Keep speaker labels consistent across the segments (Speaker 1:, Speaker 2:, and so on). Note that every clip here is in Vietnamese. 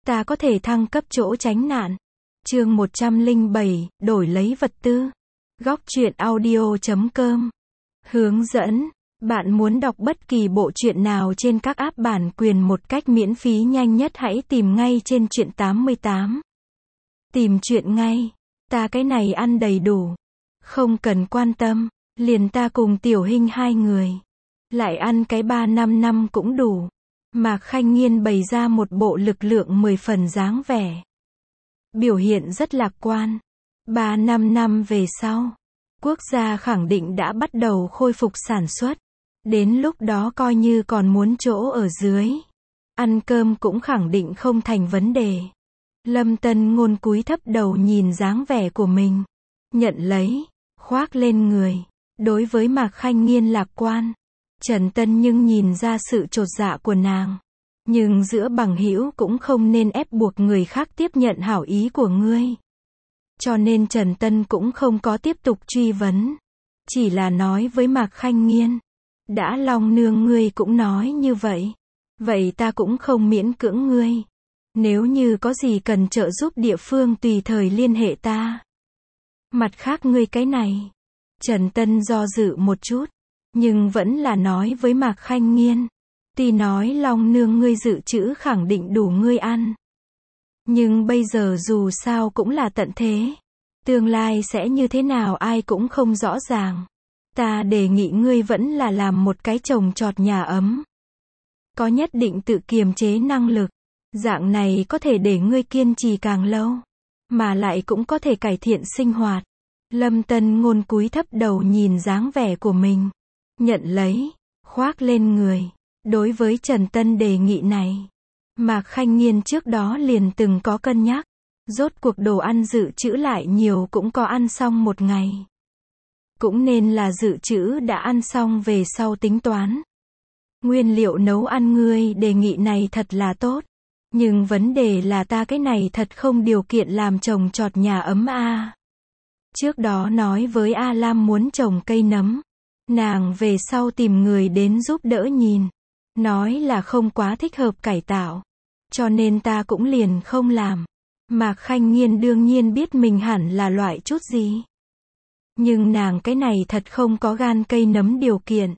Speaker 1: ta có thể thăng cấp chỗ tránh nạn. Chương 107, đổi lấy vật tư. Góc truyện audio.com. Hướng dẫn. Bạn muốn đọc bất kỳ bộ truyện nào trên các app bản quyền một cách miễn phí nhanh nhất hãy tìm ngay trên truyện 88. Tìm truyện ngay. Ta cái này ăn đầy đủ. Không cần quan tâm. Liền ta cùng Tiểu Hinh hai người. Lại ăn cái 3-5 năm cũng đủ. Mạc Khanh Nghiên bày ra một bộ lực lượng 10 phần dáng vẻ. Biểu hiện rất lạc quan. 3-5 năm về sau, quốc gia khẳng định đã bắt đầu khôi phục sản xuất. Đến lúc đó coi như còn muốn chỗ ở dưới. Ăn cơm cũng khẳng định không thành vấn đề. Lâm Tân Ngôn cúi thấp đầu nhìn dáng vẻ của mình. Nhận lấy, khoác lên người. Đối với Mạc Khanh Nghiên lạc quan. Trần Tân nhưng nhìn ra sự chột dạ của nàng. Nhưng giữa bằng hữu cũng không nên ép buộc người khác tiếp nhận hảo ý của ngươi. Cho nên Trần Tân cũng không có tiếp tục truy vấn. Chỉ là nói với Mạc Khanh Nghiên. Đã Long nương ngươi cũng nói như vậy. Vậy ta cũng không miễn cưỡng ngươi. Nếu như có gì cần trợ giúp địa phương tùy thời liên hệ ta. Mặt khác ngươi cái này. Trần Tân do dự một chút. Nhưng vẫn là nói với Mạc Khanh Nghiên. Tuy nói Long nương ngươi dự trữ khẳng định đủ ngươi ăn. Nhưng bây giờ dù sao cũng là tận thế. Tương lai sẽ như thế nào ai cũng không rõ ràng. Ta đề nghị ngươi vẫn là làm một cái trồng trọt nhà ấm. Có nhất định tự kiềm chế năng lực. Dạng này có thể để ngươi kiên trì càng lâu. Mà lại cũng có thể cải thiện sinh hoạt. Lâm Tân Ngôn cúi thấp đầu nhìn dáng vẻ của mình. Nhận lấy, khoác lên người. Đối với Trần Tân đề nghị này, Mạc Khanh Nghiên trước đó liền từng có cân nhắc. Rốt cuộc đồ ăn dự trữ lại nhiều cũng có ăn xong một ngày. Cũng nên là dự trữ đã ăn xong về sau tính toán. Nguyên liệu nấu ăn ngươi đề nghị này thật là tốt. Nhưng vấn đề là ta cái này thật không điều kiện làm trồng trọt nhà ấm a. Trước đó nói với A Lam muốn trồng cây nấm. Nàng về sau tìm người đến giúp đỡ nhìn. Nói là không quá thích hợp cải tạo. Cho nên ta cũng liền không làm. Mạc Khanh Nghiên đương nhiên biết mình hẳn là loại chút gì. Nhưng nàng cái này thật không có gan cây nấm điều kiện.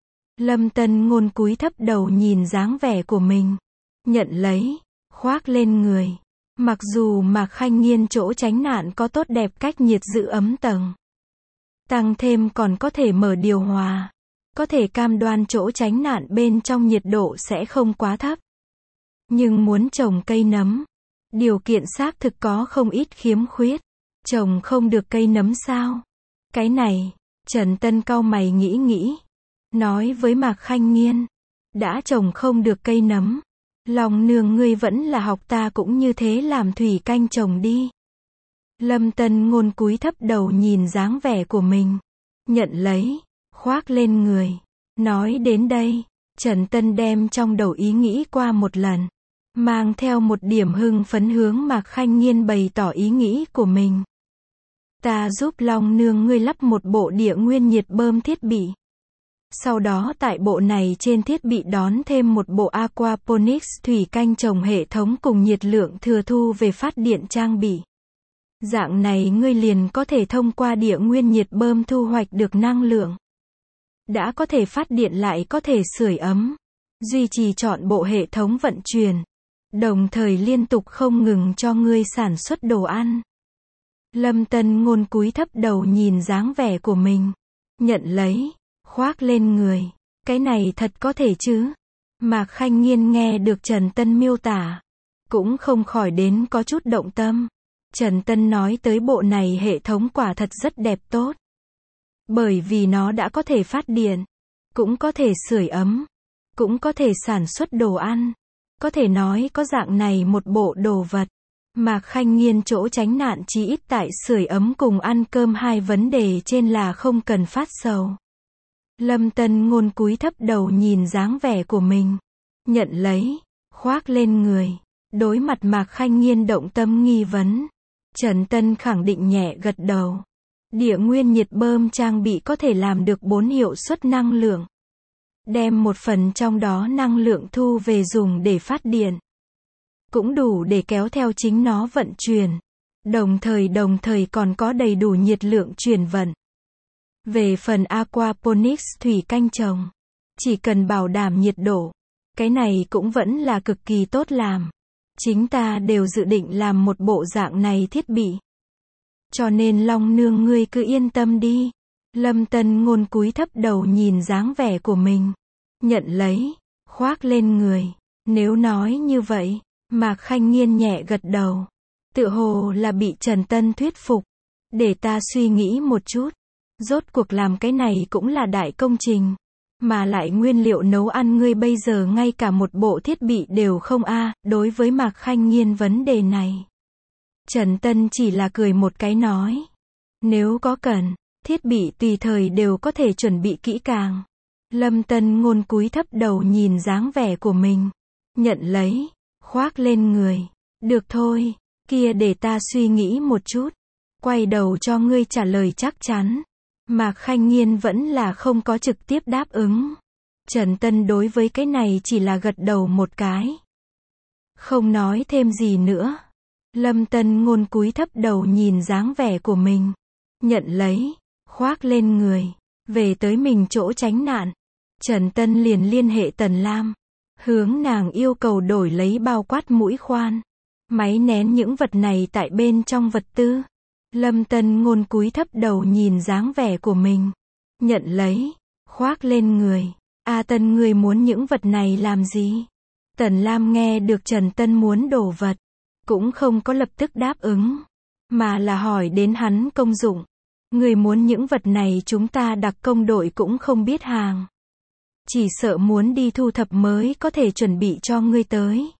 Speaker 1: Lâm Tân Ngôn cúi thấp đầu nhìn dáng vẻ của mình. Nhận lấy, khoác lên người. Mặc dù Mạc Khanh Nghiên chỗ tránh nạn có tốt đẹp cách nhiệt giữ ấm tầng. Tăng thêm còn có thể mở điều hòa. Có thể cam đoan chỗ tránh nạn bên trong nhiệt độ sẽ không quá thấp. Nhưng muốn trồng cây nấm. Điều kiện xác thực có không ít khiếm khuyết. Trồng không được cây nấm sao? Cái này, Trần Tân cau mày nghĩ. Nói với Mạc Khanh Nghiên. Đã trồng không được cây nấm. Long nương ngươi vẫn là học ta cũng như thế làm thủy canh trồng đi. Lâm Tân Ngôn cúi thấp đầu nhìn dáng vẻ của mình. Nhận lấy, khoác lên người. Nói đến đây, Trần Tân đem trong đầu ý nghĩ qua một lần. Mang theo một điểm hưng phấn hướng Mạc Khanh Nghiên bày tỏ ý nghĩ của mình. Ta giúp Long nương ngươi lắp một bộ địa nguyên nhiệt bơm thiết bị. Sau đó tại bộ này trên thiết bị đón thêm một bộ aquaponics thủy canh trồng hệ thống cùng nhiệt lượng thừa thu về phát điện trang bị. Dạng này ngươi liền có thể thông qua địa nguyên nhiệt bơm thu hoạch được năng lượng. Đã có thể phát điện lại có thể sưởi ấm. Duy trì trọn bộ hệ thống vận chuyển. Đồng thời liên tục không ngừng cho ngươi sản xuất đồ ăn. Lâm Tân Ngôn cúi thấp đầu nhìn dáng vẻ của mình. Nhận lấy, khoác lên người. Cái này thật có thể chứ? Mạc Khanh Nghiên nghe được Trần Tân miêu tả. Cũng không khỏi đến có chút động tâm. Trần Tân nói tới bộ này hệ thống quả thật rất đẹp tốt. Bởi vì nó đã có thể phát điện. Cũng có thể sưởi ấm. Cũng có thể sản xuất đồ ăn. Có thể nói có dạng này một bộ đồ vật. Mạc Khanh Nghiên chỗ tránh nạn chí ít tại sưởi ấm cùng ăn cơm hai vấn đề trên là không cần phát sầu. Lâm Tân Ngôn cúi thấp đầu nhìn dáng vẻ của mình. Nhận lấy, khoác lên người. Đối mặt Mạc Khanh Nghiên động tâm nghi vấn. Trần Tân khẳng định nhẹ gật đầu. Địa nguyên nhiệt bơm trang bị có thể làm được 4 hiệu suất năng lượng. Đem một phần trong đó năng lượng thu về dùng để phát điện. cũng đủ để kéo theo chính nó vận chuyển. Đồng thời còn có đầy đủ nhiệt lượng chuyển vận. Về phần aquaponics thủy canh trồng, chỉ cần bảo đảm nhiệt độ, cái này cũng vẫn là cực kỳ tốt làm. Chính ta đều dự định làm một bộ dạng này thiết bị. Cho nên Long nương ngươi cứ yên tâm đi. Lâm Tân Ngôn cúi thấp đầu nhìn dáng vẻ của mình. Nhận lấy, khoác lên người. Nếu nói như vậy, Mạc Khanh Nghiên nhẹ gật đầu. Tựa hồ là bị Trần Tân thuyết phục. Để ta suy nghĩ một chút. Rốt cuộc làm cái này cũng là đại công trình. Mà lại nguyên liệu nấu ăn ngươi bây giờ ngay cả một bộ thiết bị đều không a. Đối với Mạc Khanh Nghiên vấn đề này, Trần Tân chỉ là cười một cái nói. Nếu có cần, thiết bị tùy thời đều có thể chuẩn bị kỹ càng. Lâm Tân Ngôn cúi thấp đầu nhìn dáng vẻ của mình. Nhận lấy, khoác lên người. Được thôi, kia để ta suy nghĩ một chút. Quay đầu cho ngươi trả lời chắc chắn. Mạc Khanh Nghiên vẫn là không có trực tiếp đáp ứng. Trần Tân đối với cái này chỉ là gật đầu một cái. Không nói thêm gì nữa. Lâm Tân Ngôn cúi thấp đầu nhìn dáng vẻ của mình. Nhận lấy, khoác lên người. Về tới mình chỗ tránh nạn. Trần Tân liền liên hệ Tần Lam. Hướng nàng yêu cầu đổi lấy bao quát mũi khoan. Máy nén những vật này tại bên trong vật tư. Lâm Tân Ngôn cúi thấp đầu nhìn dáng vẻ của mình. Nhận lấy, khoác lên người. Tân ngươi muốn những vật này làm gì? Tần Lam nghe được Trần Tân muốn đồ vật, cũng không có lập tức đáp ứng, mà là hỏi đến hắn công dụng. Người muốn những vật này chúng ta đặc công đội cũng không biết hàng. Chỉ sợ muốn đi thu thập mới có thể chuẩn bị cho ngươi tới.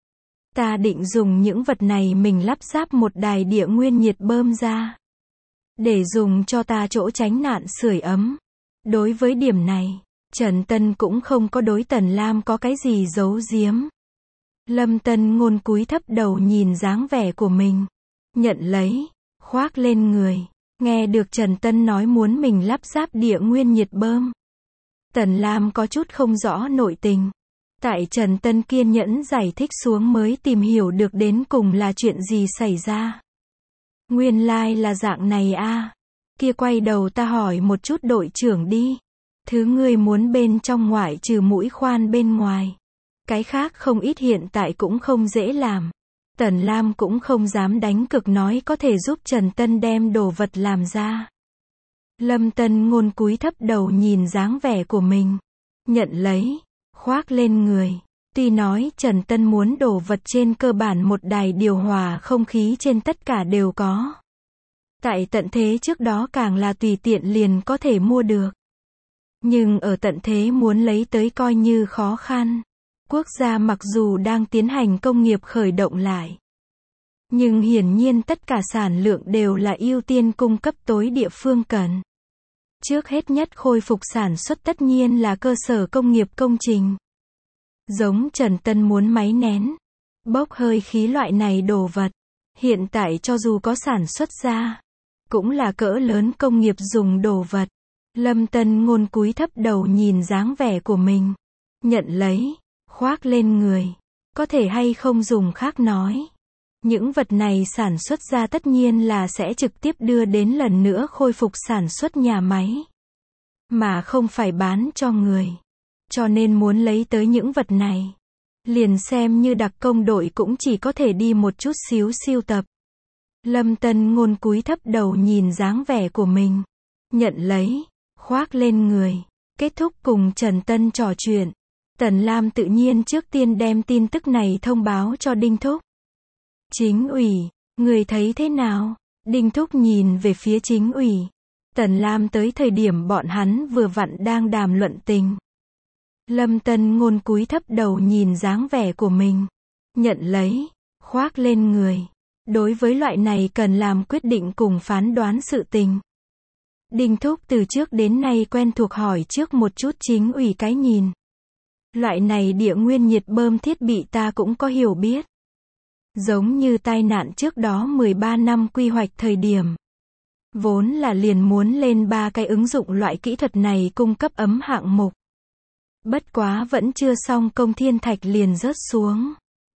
Speaker 1: Ta định dùng những vật này mình lắp ráp một đài địa nguyên nhiệt bơm ra. Để dùng cho ta chỗ tránh nạn sưởi ấm. Đối với điểm này, Trần Tân cũng không có đối Tần Lam có cái gì giấu giếm. Lâm Tân Ngôn cúi thấp đầu nhìn dáng vẻ của mình. Nhận lấy, khoác lên người. Nghe được Trần Tân nói muốn mình lắp ráp địa nguyên nhiệt bơm. Tần Lam có chút không rõ nội tình. Tại Trần Tân kiên nhẫn giải thích xuống mới tìm hiểu được đến cùng là chuyện gì xảy ra. Nguyên lai là dạng này a. Kia quay đầu ta hỏi một chút đội trưởng đi. Thứ ngươi muốn bên trong ngoại trừ mũi khoan bên ngoài. Cái khác không ít hiện tại cũng không dễ làm. Tần Lam cũng không dám đánh cược nói có thể giúp Trần Tân đem đồ vật làm ra. Lâm Tân Ngôn cúi thấp đầu nhìn dáng vẻ của mình. Nhận lấy, khoác lên người. Tuy nói Trần Tân muốn đồ vật trên cơ bản một đài điều hòa không khí trên tất cả đều có. Tại tận thế trước đó càng là tùy tiện liền có thể mua được. Nhưng ở tận thế muốn lấy tới coi như khó khăn. Quốc gia mặc dù đang tiến hành công nghiệp khởi động lại. Nhưng hiển nhiên tất cả sản lượng đều là ưu tiên cung cấp tối địa phương cần. Trước hết nhất khôi phục sản xuất tất nhiên là cơ sở công nghiệp công trình. Giống Trần Tân muốn máy nén, bốc hơi khí loại này đồ vật. Hiện tại cho dù có sản xuất ra, cũng là cỡ lớn công nghiệp dùng đồ vật. Lâm Tân Ngôn cúi thấp đầu nhìn dáng vẻ của mình. Nhận lấy, khoác lên người. Có thể hay không dùng khác nói. Những vật này sản xuất ra tất nhiên là sẽ trực tiếp đưa đến lần nữa khôi phục sản xuất nhà máy. Mà không phải bán cho người. Cho nên muốn lấy tới những vật này. Liền xem như đặc công đội cũng chỉ có thể đi một chút xíu siêu tập. Lâm Tân Ngôn cúi thấp đầu nhìn dáng vẻ của mình. Nhận lấy, khoác lên người. Kết thúc cùng Trần Tân trò chuyện. Tần Lam tự nhiên trước tiên đem tin tức này thông báo cho Đinh Thúc. Chính ủy, người thấy thế nào? Đinh Thúc nhìn về phía chính ủy. Tần Lam tới thời điểm bọn hắn vừa vặn đang đàm luận tình. Lâm Tân Ngôn cúi thấp đầu nhìn dáng vẻ của mình. Nhận lấy, khoác lên người. Đối với loại này cần làm quyết định cùng phán đoán sự tình. Đinh Thúc từ trước đến nay quen thuộc hỏi trước một chút chính ủy cái nhìn. Loại này địa nguyên nhiệt bơm thiết bị ta cũng có hiểu biết. Giống như tai nạn trước đó 13 năm quy hoạch thời điểm. Vốn là liền muốn lên 3 cái ứng dụng loại kỹ thuật này cung cấp ấm hạng mục. Bất quá vẫn chưa xong công thiên thạch liền rớt xuống.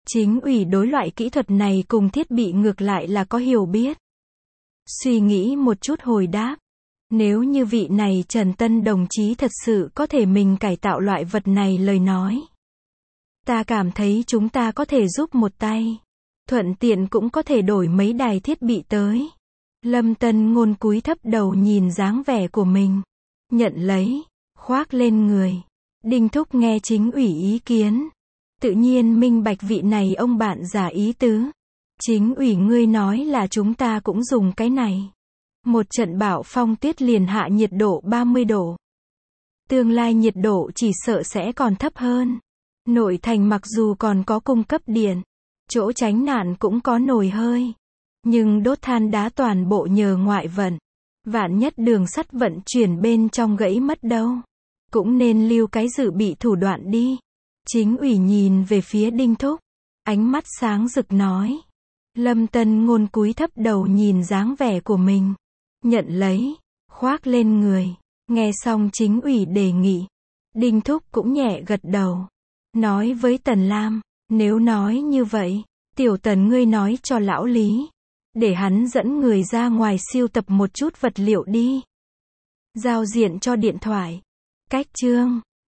Speaker 1: Chính ủy đối loại kỹ thuật này cùng thiết bị ngược lại là có hiểu biết. Suy nghĩ một chút hồi đáp. Nếu như vị này Trần Tân đồng chí thật sự có thể mình cải tạo loại vật này lời nói. Ta cảm thấy chúng ta có thể giúp một tay. Thuận tiện cũng có thể đổi mấy đài thiết bị tới. Lâm Tân Ngôn cúi thấp đầu nhìn dáng vẻ của mình. Nhận lấy, khoác lên người. Đinh Thúc nghe chính ủy ý kiến. Tự nhiên minh bạch vị này ông bạn giả ý tứ. Chính ủy ngươi nói là chúng ta cũng dùng cái này. Một trận bão phong tuyết liền hạ nhiệt độ 30 độ. Tương lai nhiệt độ chỉ sợ sẽ còn thấp hơn. Nội thành mặc dù còn có cung cấp điện, chỗ tránh nạn cũng có nồi hơi. Nhưng đốt than đá toàn bộ nhờ ngoại vận. Vạn nhất đường sắt vận chuyển bên trong gãy mất đâu. Cũng nên lưu cái dự bị thủ đoạn đi. Chính ủy nhìn về phía Đinh Thúc. Ánh mắt sáng rực nói. Lâm Tân Ngôn cúi thấp đầu nhìn dáng vẻ của mình. Nhận lấy, khoác lên người. Nghe xong chính ủy đề nghị. Đinh Thúc cũng nhẹ gật đầu. Nói với Tần Lam. Nếu nói như vậy, tiểu Tần ngươi nói cho lão Lý. Để hắn dẫn người ra ngoài siêu tập một chút vật liệu đi. Giao diện cho điện thoại. Cách chương.